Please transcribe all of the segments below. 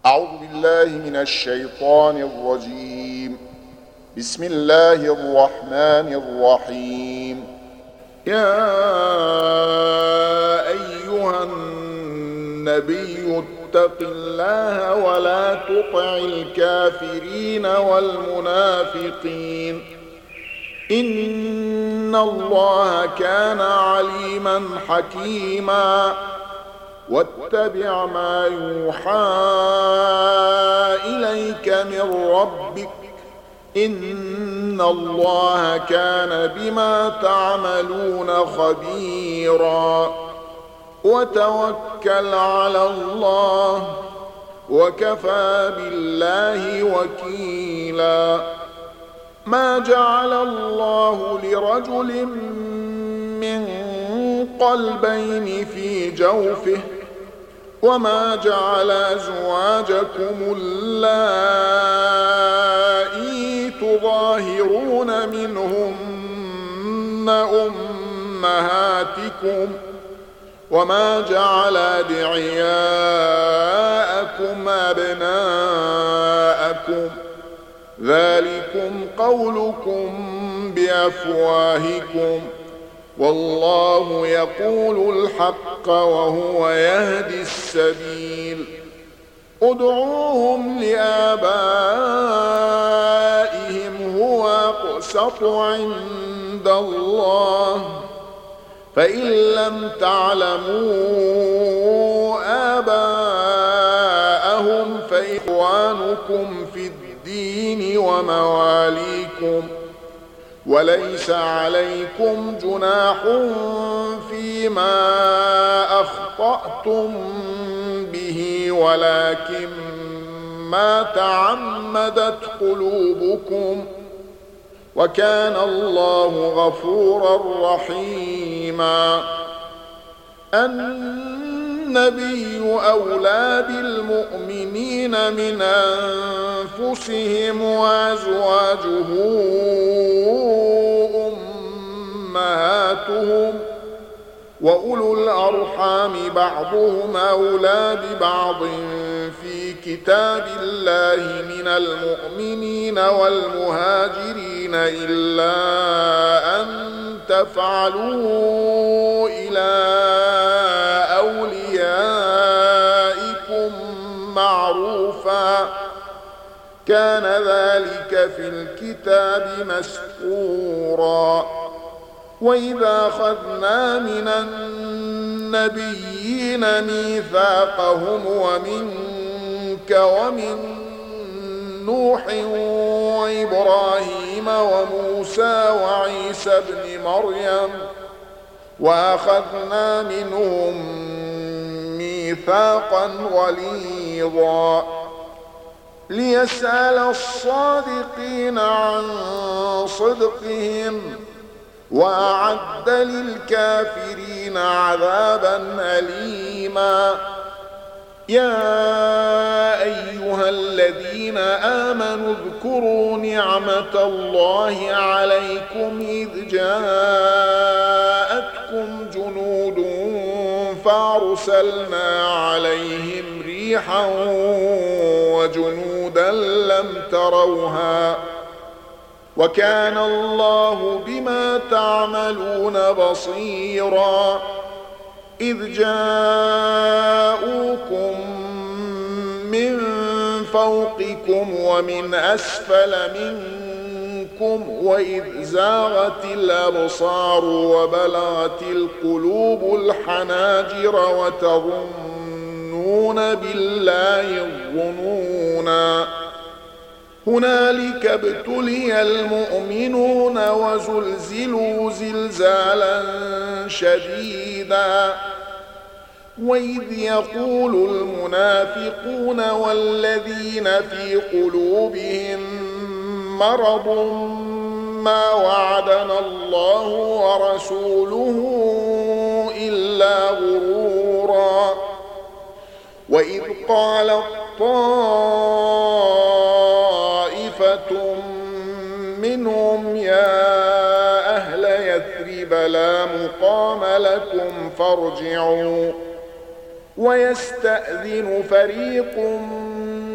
أعوذ بالله من الشيطان الرجيم. بسم الله الرحمن الرحيم. يا أيها النبي اتق الله ولا تطع الكافرين والمنافقين إن الله كان عليما حكيما. واتبع ما يوحى إليك من ربك إن الله كان بما تعملون خبيرا. وتوكل على الله وكفى بالله وكيلا. ما جعل الله لرجل من قلبين في جوفه وما جعل أزواجكم اللائي تظاهرون منهن أمهاتكم وما جعل أدعياءكم أبناءكم ذلكم قولكم بأفواهكم والله يقول الحق وهو يهدي السبيل. ادعوهم لآبائهم هو أقسط عند الله فإن لم تعلموا آباءهم فإخوانكم في الدين ومواليكم وليس عليكم جناح فيما أخطأتم به ولكن ما تعمدت قلوبكم وكان الله غفورا رحيما. النبي أولى بالمؤمنين من أنفسهم وأزواجه أمهاتهم وأولو الأرحام بعضهم أولى ببعض في كتاب الله من المؤمنين والمهاجرين إلا أن تفعلوا إلى أوليائكم معروفا كان ذلك في الكتاب مسطورا. وإذا أخذنا من النبيين ميثاقهم ومنك ومن نوح وإبراهيم وموسى وعيسى ابن مريم وأخذنا منهم ميثاقا غليظا ليسأل الصادقين عن صدقهم وأعد للكافرين عذابا أليما. يا أيها الذين آمنوا اذكروا نعمة الله عليكم إذ جاءتكم جنود فأرسلنا عليهم ريحا وجنودا لم تروها وكان الله بما تعملون بصيرا. إذ جاءوكم من فوقكم ومن أسفل منكم وإذ زاغت الأبصار وبلغت القلوب الحناجر وتظنون بالله الظنونا. هنالك ابتلي المؤمنون وزلزلوا زلزالا شديدا. وإذ يقول المنافقون والذين في قلوبهم مرض ما وعدنا الله ورسوله إلا غرورا. وإذ قالت طائفة منهم يا أهل يثرب لا مقام لكم فارجعوا ويستأذن فريق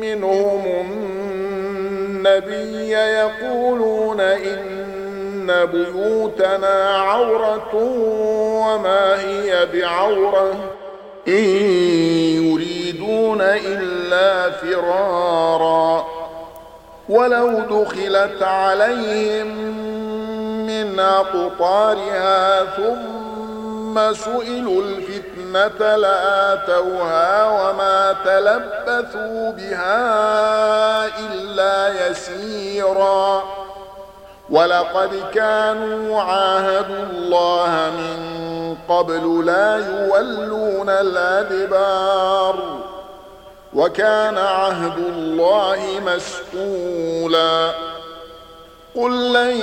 منهم النبي يقولون إن بيوتنا عورة وما هي بعورة إن يريدون إلا فرارا ولو دخلت عليهم من أقطارها ثم سئلوا الفتنة لآتوها وما تلبثوا بها إلا يسيرا ولقد كانوا عاهدوا الله من قبل لا يولون الأدبار وكان عهد الله مسئولا قل لن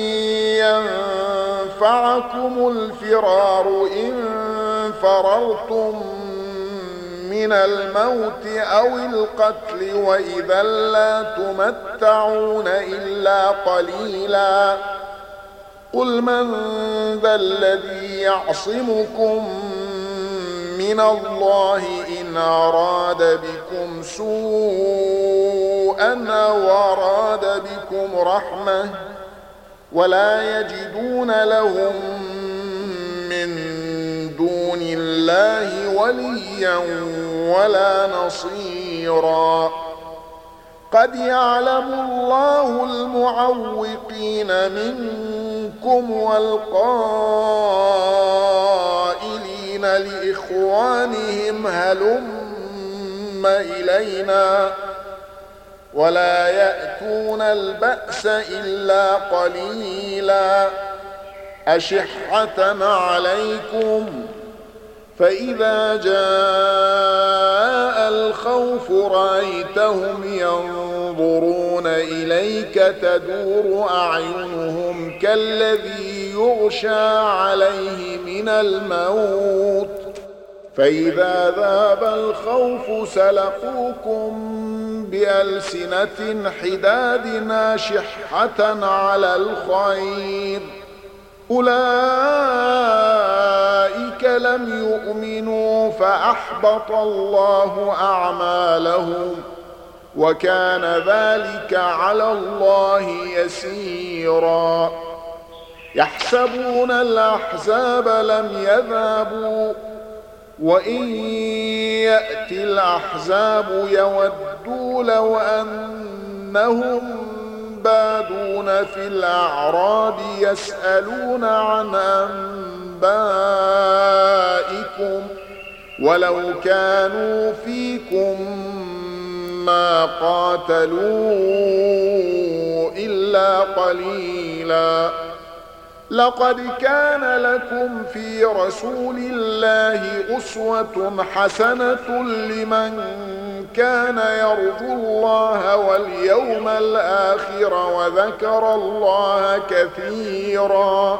ينفعكم الفرار إن فررتم من الموت أو القتل وإذا لا تمتعون إلا قليلا قل من ذا الذي يعصمكم من الله إن أراد بكم سوءا أو أراد بكم رحمة ولا يجدون لهم من دون الله وليا ولا نصيرا قد يعلم الله المعوقين منكم والقائلين لإخوانهم هلم إلينا ولا يأتون البأس إلا قليلا أشحة عليكم فإذا جاء الخوف رأيتهم ينظرون إليك تدور أعينهم كالذي يغشى عليه من الموت فإذا ذاب الخوف سلقوكم بألسنة حداد أشحة على الخير أولئك لم يؤمنوا فأحبط الله أعمالهم وكان ذلك على الله يسيرا يحسبون الأحزاب لم يذهبوا وإن يأتي الأحزاب يودوا لو أنهم بادون في الأعراب يسألون عن أنبائكم ولو كانوا فيكم ما قاتلوا إلا قليلا لقد كان لكم في رسول الله أسوة حسنة لمن كان يرجو الله واليوم الآخر وذكر الله كثيرا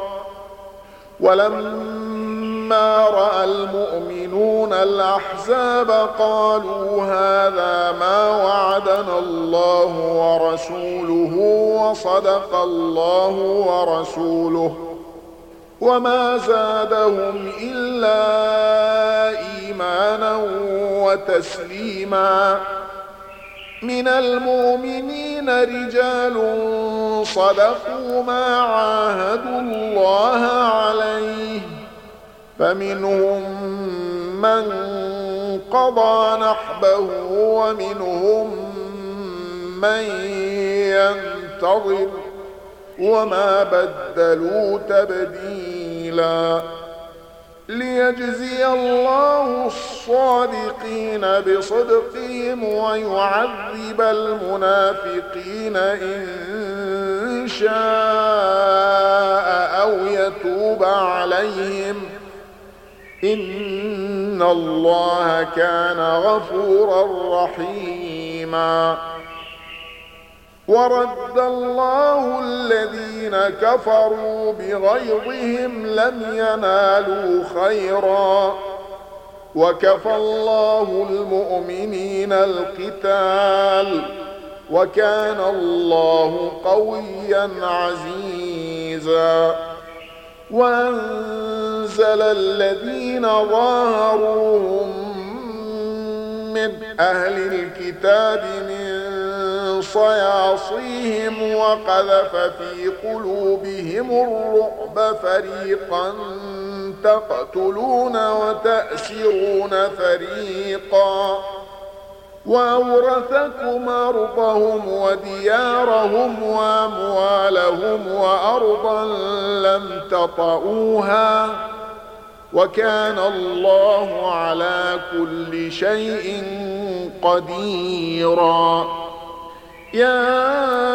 ولما رأى المؤمنون الأحزاب قالوا هذا ما وعدنا الله ورسوله وصدق الله ورسوله وما زادهم إلا إيمانا وتسليما من المؤمنين رجال صدقوا ما عاهدوا الله عليه فمنهم من قضى نحبه ومنهم من ينتظر وما بدلوا تبديلا ليجزي الله الصادقين بصدقهم ويعذب المنافقين إن شاء أو يتوب عليهم إن الله كان غفورا رحيما ورد الله الذين كفروا بغيظهم لم ينالوا خيرا وكفى الله المؤمنين القتال وكان الله قويا عزيزا وأنزل الذين ظاهروهم من أهل الكتاب من صياصيهم وقذف في قلوبهم الرعب فريقا تقتلون وتأسرون فريقا وأورثكم أرضهم وديارهم وأموالهم وأرضا لم تطئوها وكان الله على كل شيء قديرا. يا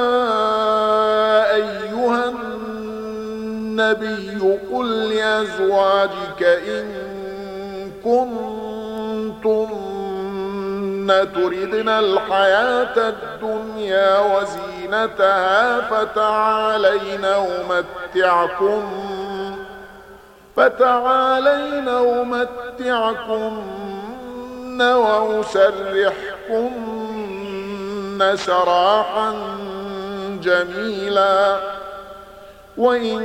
أيها النبي قل لأزواجك إن كنتن تردن الحياة الدنيا وزينتها فتعالين أمتعكن وأسرحكن سراحا جميلا. وإن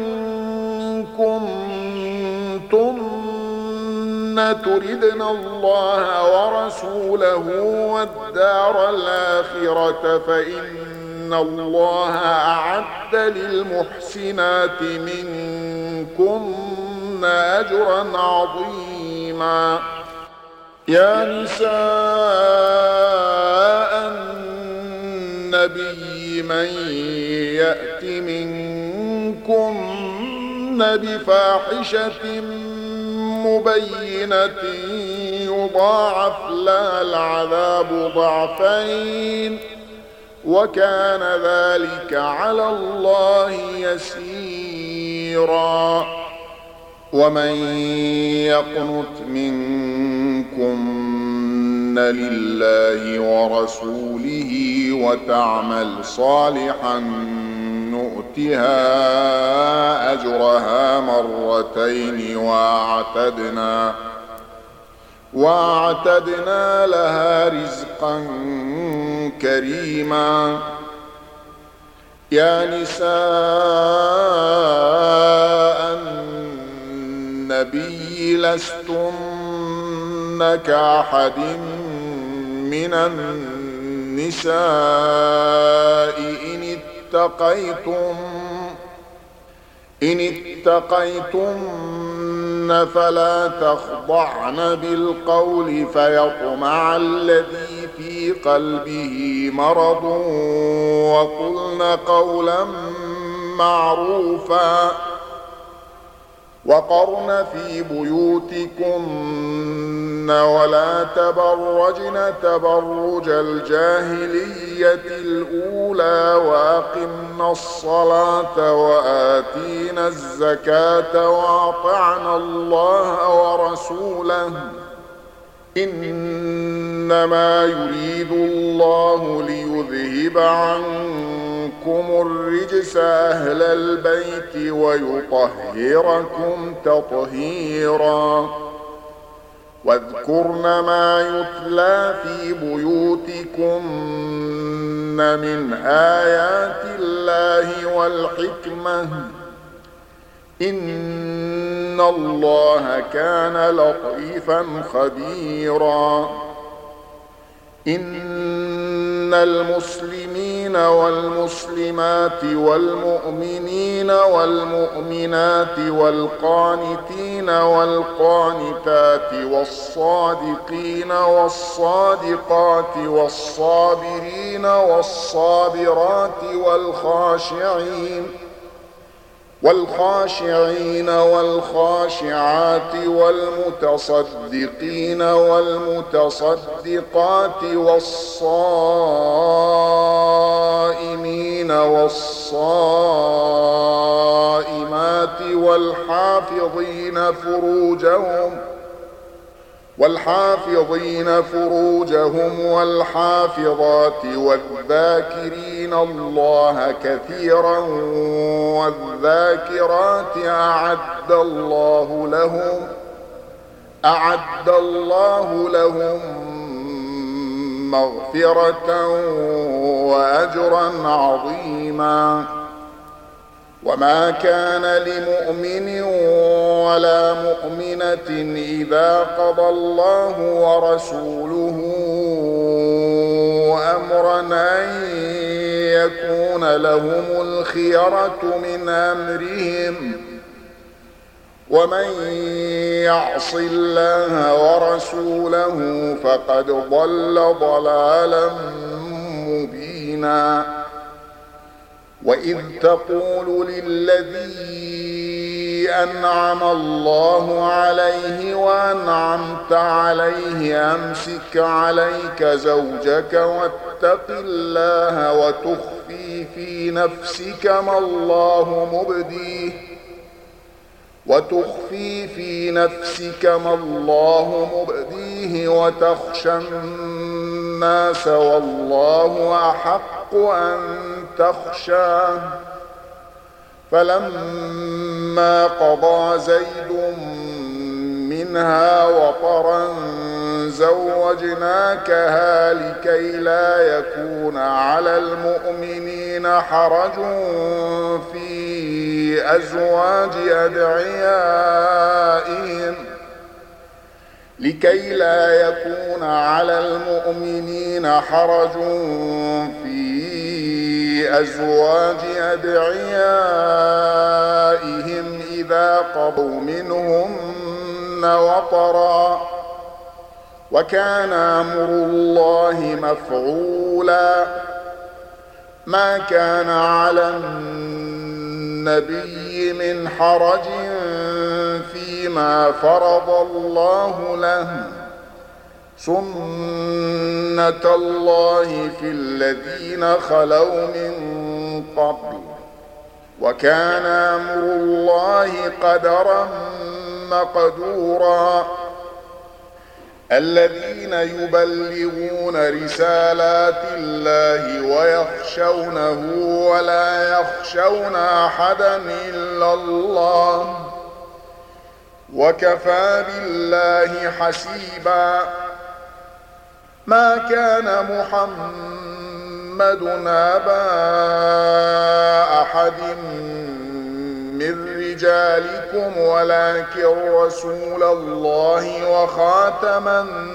كنتن تردن الله ورسوله والدار الآخرة فإن الله أعد للمحسنات منكن أجرا عظيما. يا نساء النبي من يأت منكن بفاحشة مبينة يضاعف لها العذاب ضعفين وكان ذلك على الله يسيرا. ومن يقنت منكن لله ورسوله وتعمل صالحا نؤتها أجرها مرتين وأعتدنا لها رزقا كريما. يا نساء النبي لستن كأحد من النساء إن اتقيتن فلا تخضعن بالقول فيطمع الذي في قلبه مرض وقلن قولا معروفا. وقرن في بيوتكن ولا تبرجن تبرج الجاهلية الأولى وأقمن الصلاة وآتينا الزكاة وأطعنا الله ورسوله إنما يريد الله ليذهب عنكم الرجس أهل البيت ويطهركم تطهيرا. واذكرن ما يتلى في بيوتكن من آيات الله والحكمة إن الله كان لطيفا خبيرا. إن المسلمين والمسلمات والمؤمنين والمؤمنات والقانتين والقانتات والصادقين والصادقات والصابرين والصابرات والخاشعين والخاشعات والمتصدقين والمتصدقات والصائمين والصائمات والحافظين فروجهم والحافظات والذاكرين الله كثيرا والذاكرات أعد الله لهم مغفرة وأجرا عظيما. وما كان لمؤمن ولا مؤمنة إذا قضى الله ورسوله أن يكون لهم الخيرة من أمرهم ومن يعص الله ورسوله فقد ضل ضلالا مبينا. وإذ تقول للذي أنعم الله عليه وأنعمت عليه أمسك عليك زوجك واتق الله وتخفي في نفسك ما الله مبديه وتخشى الناس والله أحق أن تخشاه. فلما قضى زيد منها وطرا زوجناكها لكي لا يكون على المؤمنين حرج في أزواج أدعيائهم إذا قضوا منهن وطرا وكان أمر الله مفعولا. ما كان على النبي من حرج فيما فرض الله له سنة الله في الذين خلوا من قبل وكان أمر الله قدرا مقدورا. الذين يبلغون رسالات الله ويخشونه ولا يخشون أحدا إلا الله وكفى بالله حسيبا. ما كان محمد أبا أحد من رجالكم ولكن رسول الله وخاتم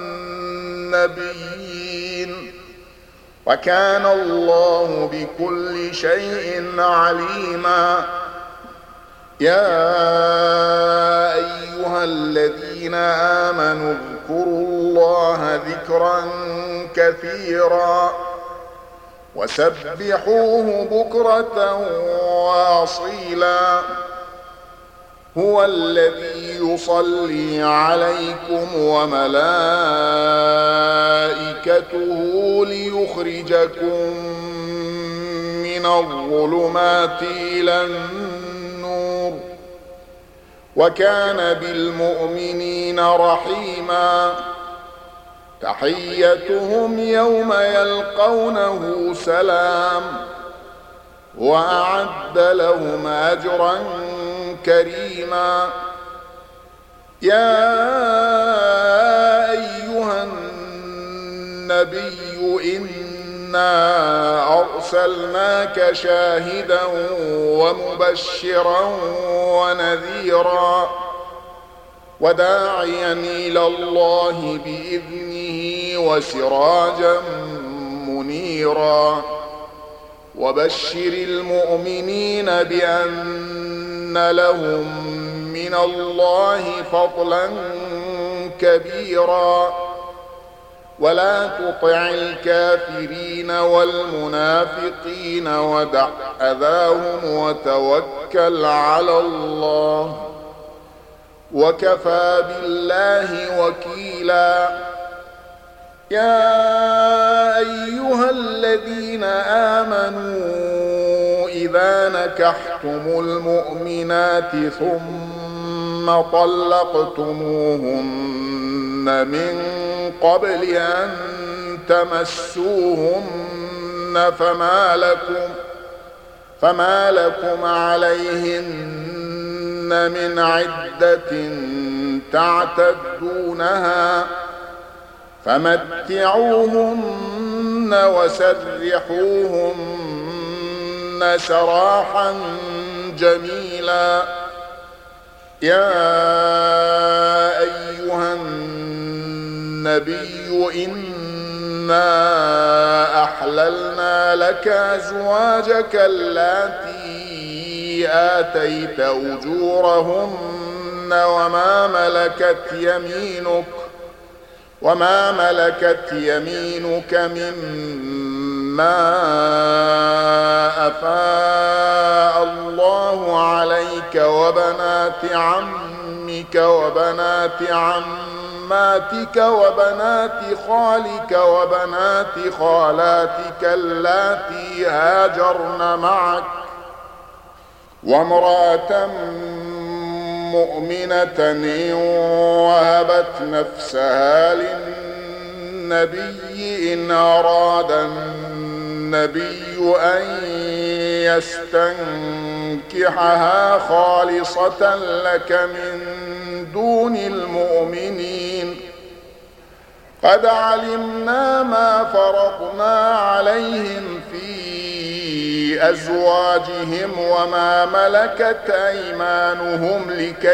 النبيين وكان الله بكل شيء عليما. يا أيها الذين آمنوا اذكروا الله ذكرا كثيرا وسبحوه بكرة وأصيلا. هو الذي يصلي عليكم وملائكته ليخرجكم من الظلمات إلى النور وكان بالمؤمنين رحيما. تحيتهم يوم يلقونه سلام وأعد لهم أجرا كريما. يا أيها النبي إنا أرسلناك شاهدا ومبشرا ونذيرا وداعيا إلى الله بإذنه وسراجا منيرا. وبشر المؤمنين بأن لهم من الله فضلا كبيرا ولا تطع الكافرين والمنافقين ودع أذاهم وتوكل على الله وكفى بالله وكيلا. يا أيها الذين آمنوا إذا نكحتم المؤمنات ثم طلقتموهن من قبل أن تمسوهن فما لكم عليهن من عدة تعتدونها فمتعوهن وسرحوهن سراحا جميلا. يا أيها النبي إنا أحللنا لك أزواجك اللاتي آتيت أجورهن وما ملكت يمينك مما أفاء الله عليك وبنات عمك وبنات عماتك وبنات خالك وبنات خالاتك اللاتي هاجرن معك وامرأة مؤمنة إن وهبت نفسها للنبي إن أراد النبي أن يستنكحها خالصة لك من دون المؤمنين قد علمنا ما فرضنا عليهم في أزواجهم وما ملكت أيمانهم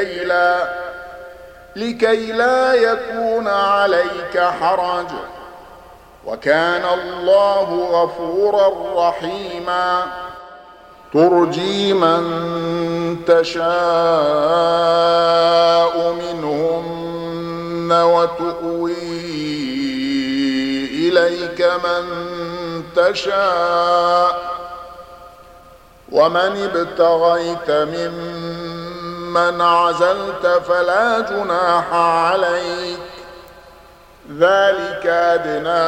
لكي لا يكون عليك حرج وكان الله غفورا رحيما ترجي من تشاء منهن وتؤوي إليك من تشاء ومن ابتغيت ممن عزلت فلا جناح عليك ذلك أدنى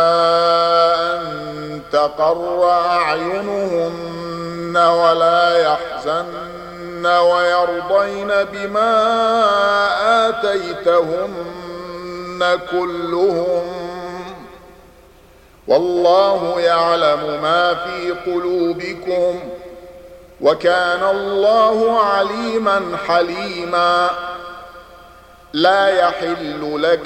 أن تقر أعينهن ولا يحزن ويرضين بما آتيتهن كلهم والله يعلم ما في قلوبكم وكان الله عليما حليما لا يحل لك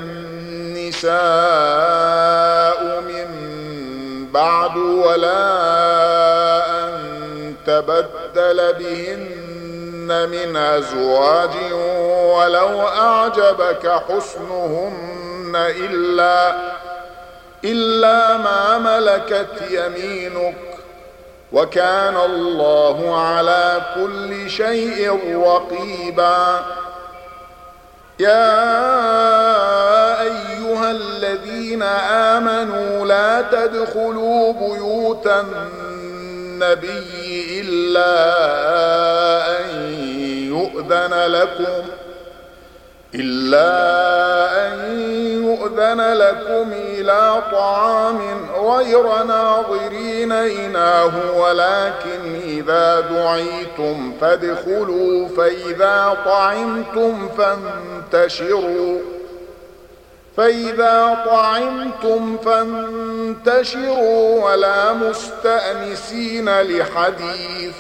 النساء من بعد ولا أن تبدل بهن من أزواج ولو أعجبك حسنهن إلا ما ملكت يمينك وكان الله على كل شيء رقيبا يا أيها الذين آمنوا لا تدخلوا بيوت النبي إلا أن يؤذن لكم إلى طعام غير ناظرين إناه ولكن إذا دعيتم فادخلوا فإذا طعمتم فانتشروا ولا مستأنسين لحديث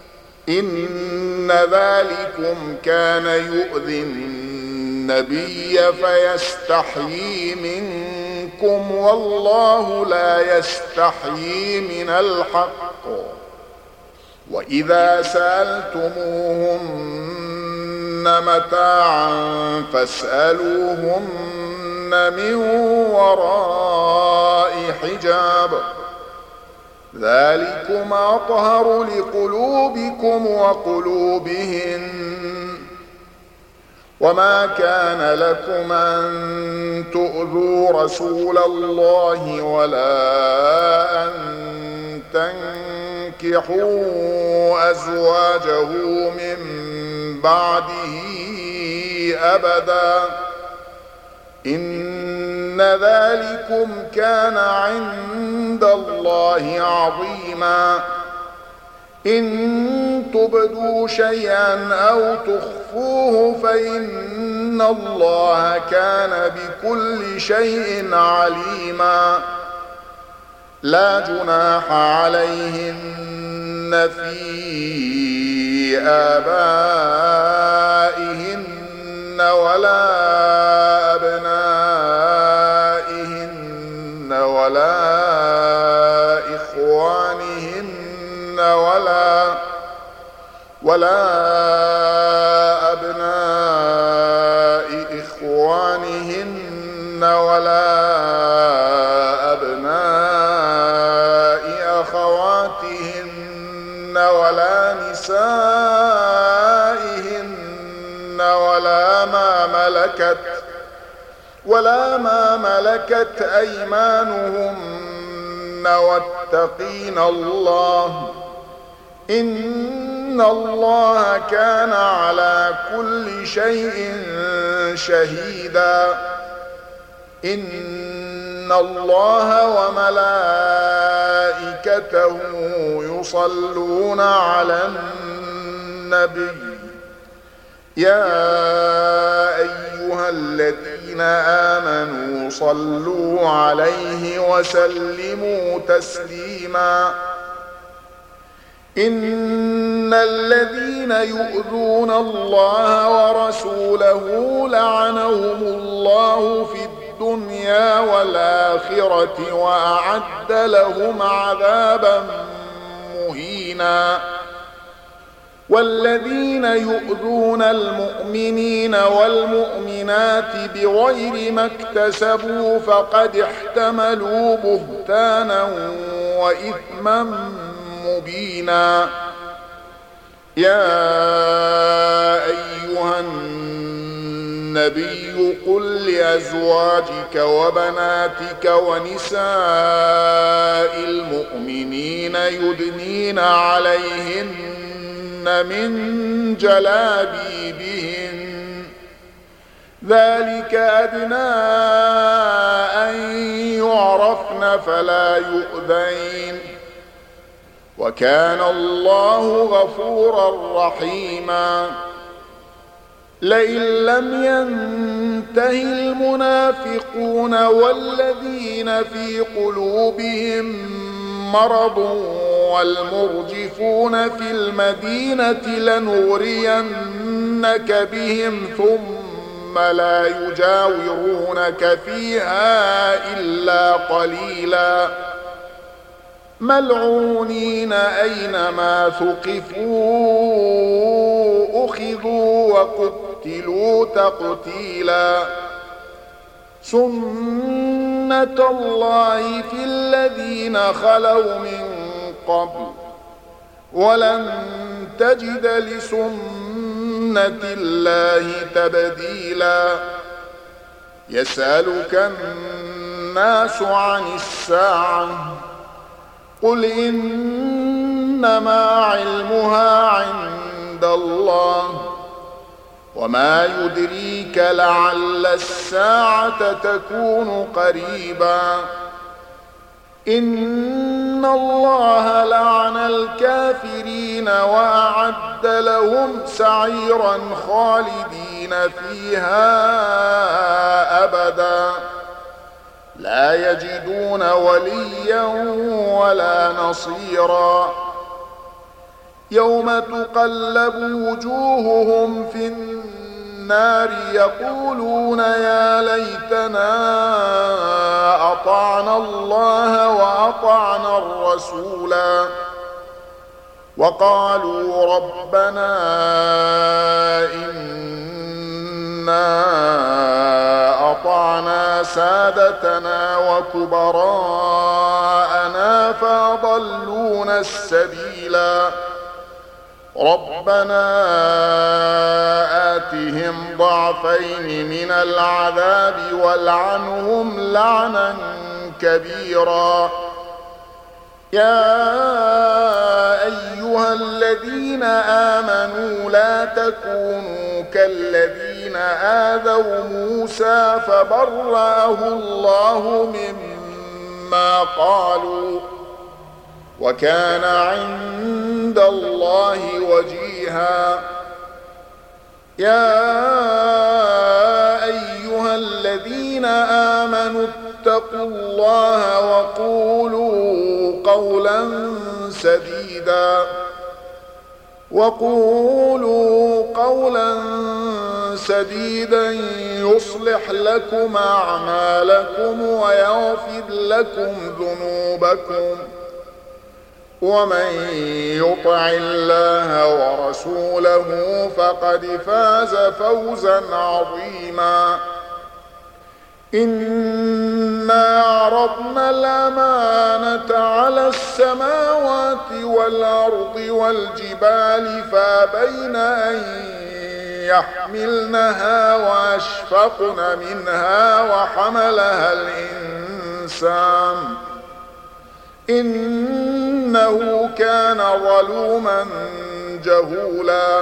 إن ذلكم كان يؤذي النبي فيستحيي منكم والله لا يستحيي من الحق وإذا سألتموهن متاعا فاسألوهن من وراء حجاب ذلكم أطهر لقلوبكم وقلوبهن وما كان لكم أن تؤذوا رسول الله ولا أن تنكحوا أزواجه من بعده أبدا إن ذلكم كان عند الله عظيما إن تبدوا شيئا أو تخفوه فإن الله كان بكل شيء عليما لا جناح عليهن في آبائهن ولا أبنائهن ولا إخوانهن ولا أبناء إخوانهن ولا أبناء ملكت أيمانهن واتقين الله إن الله كان على كل شيء شهيدا. إن الله وملائكته يصلون على النبي يا أيها الذين آمنوا صلوا عليه وسلموا تسليما. إن الذين يؤذون الله ورسوله لعنهم الله في الدنيا والآخرة وأعد لهم عذابا مهينا. والذين يؤذون المؤمنين والمؤمنات بغير ما اكتسبوا فقد احتملوا بهتانا وإثما مبينا. يا أيها النبي قل لأزواجك وبناتك ونساء المؤمنين يدنين عليهن من جلابيبهن ذلك أدنى أن يعرفن فلا يؤذين وكان الله غفورا رحيما. لئن لم ينته المنافقون والذين في قلوبهم مرض والمرجفون في المدينة لنغرينك بهم ثم لا يجاورونك فيها إلا قليلا ملعونين أينما ثقفوا أخذوا وقتلوا تقتيلا. سنة الله في الذين خلوا من قبل ولن تجد لسنة الله تبديلا. يسألك الناس عن الساعة قل إنما علمها عند الله وما يدريك لعل الساعة تكون قريبا. إن الله لعن الكافرين وأعد لهم سعيرا خالدين فيها أبدا لا يجدون وليا ولا نصيرا. يوم تقلب وجوههم في النار يقولون يا ليتنا أطعنا الله وأطعنا الرسولا وقالوا ربنا إنا أطعنا سادتنا وكبراءنا فأضلونا السبيلا. ربنا آتهم ضعفين من العذاب والعنهم لعنا كبيرا. يا أيها الذين آمنوا لا تكونوا كالذين آذوا موسى فبرأه الله مما قالوا وكان عند الله وجيها. يا أيها الذين آمنوا اتقوا الله وقولوا قولا سديدا يصلح لكم أعمالكم ويغفر لكم ذنوبكم ومن يطع الله ورسوله فقد فاز فوزا عظيما. إنا عرضنا الأمانة على السماوات والأرض والجبال فأبين أن يحملنها وأشفقن منها وحملها الإنسان إنه كان ظلوما جهولا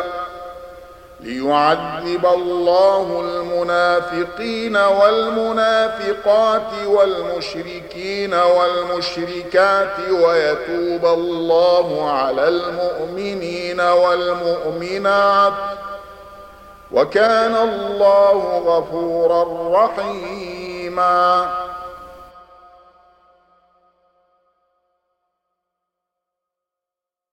ليعذب الله المنافقين والمنافقات والمشركين والمشركات ويتوب الله على المؤمنين والمؤمنات وكان الله غفورا رحيما.